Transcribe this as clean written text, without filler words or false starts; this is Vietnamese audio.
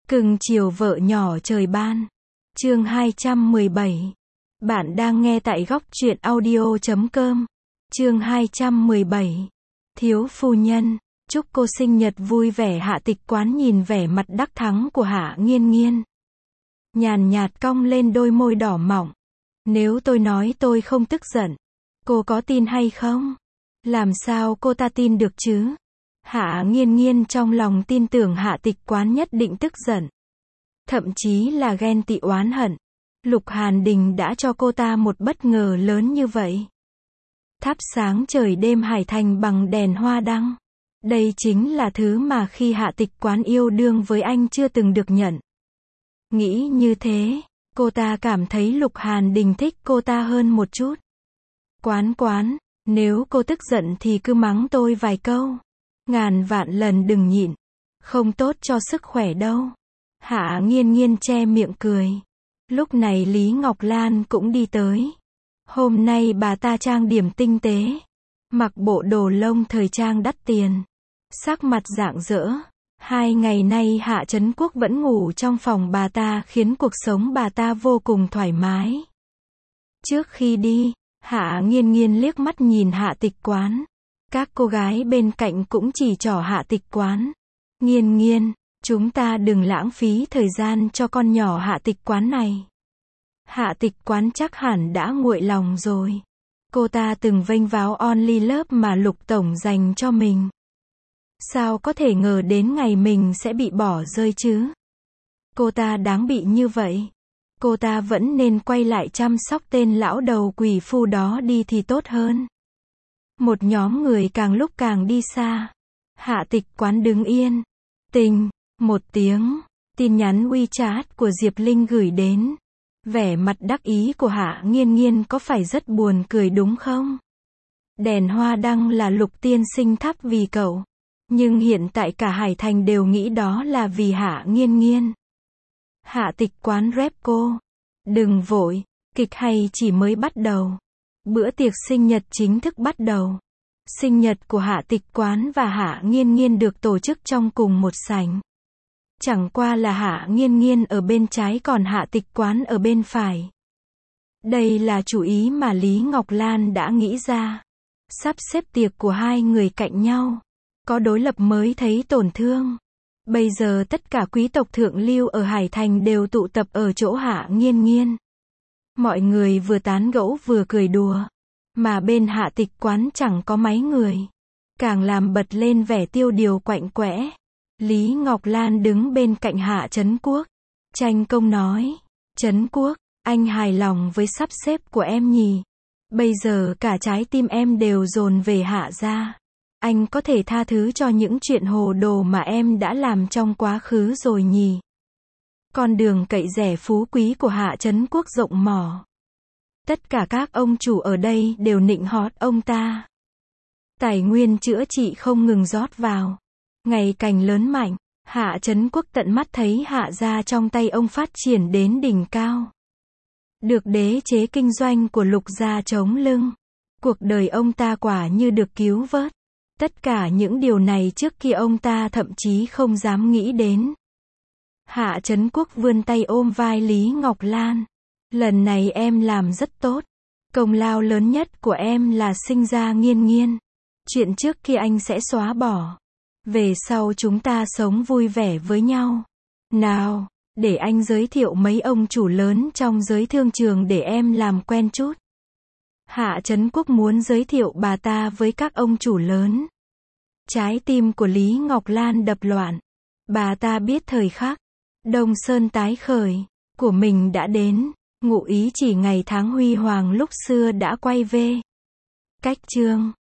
Cưng chiều vợ nhỏ trời ban. Chương 217. Bạn đang nghe tại góc truyện audio.com. Chương 217. Thiếu phu nhân, chúc cô sinh nhật vui vẻ. Hạ Tịch Quán nhìn vẻ mặt đắc thắng của Hạ Nghiên Nghiên, nhàn nhạt cong lên đôi môi đỏ mọng. Nếu tôi nói tôi không tức giận, cô có tin hay không? Làm sao cô ta tin được chứ? Hạ Nghiên Nghiên trong lòng tin tưởng Hạ Tịch Quán nhất định tức giận, thậm chí là ghen tị oán hận. Lục Hàn Đình đã cho cô ta một bất ngờ lớn như vậy. Thắp sáng trời đêm Hải Thành bằng đèn hoa đăng. Đây chính là thứ mà khi Hạ Tịch Quán yêu đương với anh chưa từng được nhận. Nghĩ như thế, cô ta cảm thấy Lục Hàn Đình thích cô ta hơn một chút. Quán, nếu cô tức giận thì cứ mắng tôi vài câu. Ngàn vạn lần đừng nhịn, không tốt cho sức khỏe đâu. Hạ Nghiên Nghiên che miệng cười. Lúc này Lý Ngọc Lan cũng đi tới. Hôm nay bà ta trang điểm tinh tế, mặc bộ đồ lông thời trang đắt tiền, sắc mặt rạng rỡ. 2 ngày nay Hạ Trấn Quốc vẫn ngủ trong phòng bà ta khiến cuộc sống bà ta vô cùng thoải mái. Trước khi đi, Hạ Nghiên Nghiên liếc mắt nhìn Hạ Tịch Quán. Các cô gái bên cạnh cũng chỉ trỏ Hạ Tịch Quán. Nghiên Nghiên, chúng ta đừng lãng phí thời gian cho con nhỏ Hạ Tịch Quán này. Hạ Tịch Quán chắc hẳn đã nguội lòng rồi. Cô ta từng vênh váo only love mà Lục Tổng dành cho mình. Sao có thể ngờ đến ngày mình sẽ bị bỏ rơi chứ? Cô ta đáng bị như vậy. Cô ta vẫn nên quay lại chăm sóc tên lão đầu quỷ phu đó đi thì tốt hơn. Một nhóm người càng lúc càng đi xa. Hạ Tịch Quán đứng yên. Tình, một tiếng, tin nhắn WeChat của Diệp Linh gửi đến. Vẻ mặt đắc ý của Hạ Nghiên Nghiên có phải rất buồn cười đúng không? Đèn hoa đăng là Lục tiên sinh thắp vì cậu. Nhưng hiện tại cả Hải Thành đều nghĩ đó là vì Hạ Nghiên Nghiên. Hạ Tịch Quán rep cô. Đừng vội, kịch hay chỉ mới bắt đầu. Bữa tiệc sinh nhật chính thức bắt đầu. Sinh nhật của Hạ Tịch Quán và Hạ Nghiên Nghiên được tổ chức trong cùng một sảnh. Chẳng qua là Hạ Nghiên Nghiên ở bên trái còn Hạ Tịch Quán ở bên phải. Đây là chủ ý mà Lý Ngọc Lan đã nghĩ ra. Sắp xếp tiệc của hai người cạnh nhau. Có đối lập mới thấy tổn thương. Bây giờ tất cả quý tộc thượng lưu ở Hải Thành đều tụ tập ở chỗ Hạ Nghiên Nghiên. Mọi người vừa tán gẫu vừa cười đùa. Mà bên Hạ Tịch Quán chẳng có mấy người. Càng làm bật lên vẻ tiêu điều quạnh quẽ. Lý Ngọc Lan đứng bên cạnh Hạ Trấn Quốc. Tranh công nói. Trấn Quốc, anh hài lòng với sắp xếp của em nhỉ? Bây giờ cả trái tim em đều dồn về Hạ gia. Anh có thể tha thứ cho những chuyện hồ đồ mà em đã làm trong quá khứ rồi nhỉ? Con đường cậy rẻ phú quý của Hạ Trấn Quốc rộng mỏ. Tất cả các ông chủ ở đây đều nịnh hót ông ta. Tài nguyên chữa trị không ngừng rót vào. Ngày càng lớn mạnh, Hạ Trấn Quốc tận mắt thấy Hạ gia trong tay ông phát triển đến đỉnh cao. Được đế chế kinh doanh của Lục gia chống lưng. Cuộc đời ông ta quả như được cứu vớt. Tất cả những điều này trước kia ông ta thậm chí không dám nghĩ đến. Hạ Trấn Quốc vươn tay ôm vai Lý Ngọc Lan. Lần này em làm rất tốt. Công lao lớn nhất của em là sinh ra Nghiên Nghiên. Chuyện trước kia anh sẽ xóa bỏ. Về sau chúng ta sống vui vẻ với nhau. Nào, để anh giới thiệu mấy ông chủ lớn trong giới thương trường để em làm quen chút. Hạ Trấn Quốc muốn giới thiệu bà ta với các ông chủ lớn. Trái tim của Lý Ngọc Lan đập loạn. Bà ta biết thời khắc Đông Sơn tái khởi của mình đã đến. Ngụ ý chỉ ngày tháng huy hoàng lúc xưa đã quay về. Cách chương